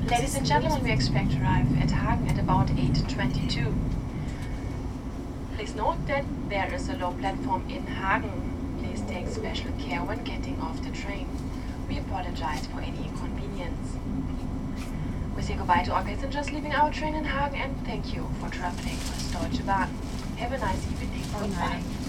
Ladies and gentlemen, we expect to arrive at Hagen at about 8:22. Please note that there is a low platform in Hagen. Please take special care when getting off the train. We apologize for any inconvenience. We say goodbye to our passengers leaving our train in Hagen and thank you for traveling with Deutsche Bahn. Have a nice evening. Goodbye.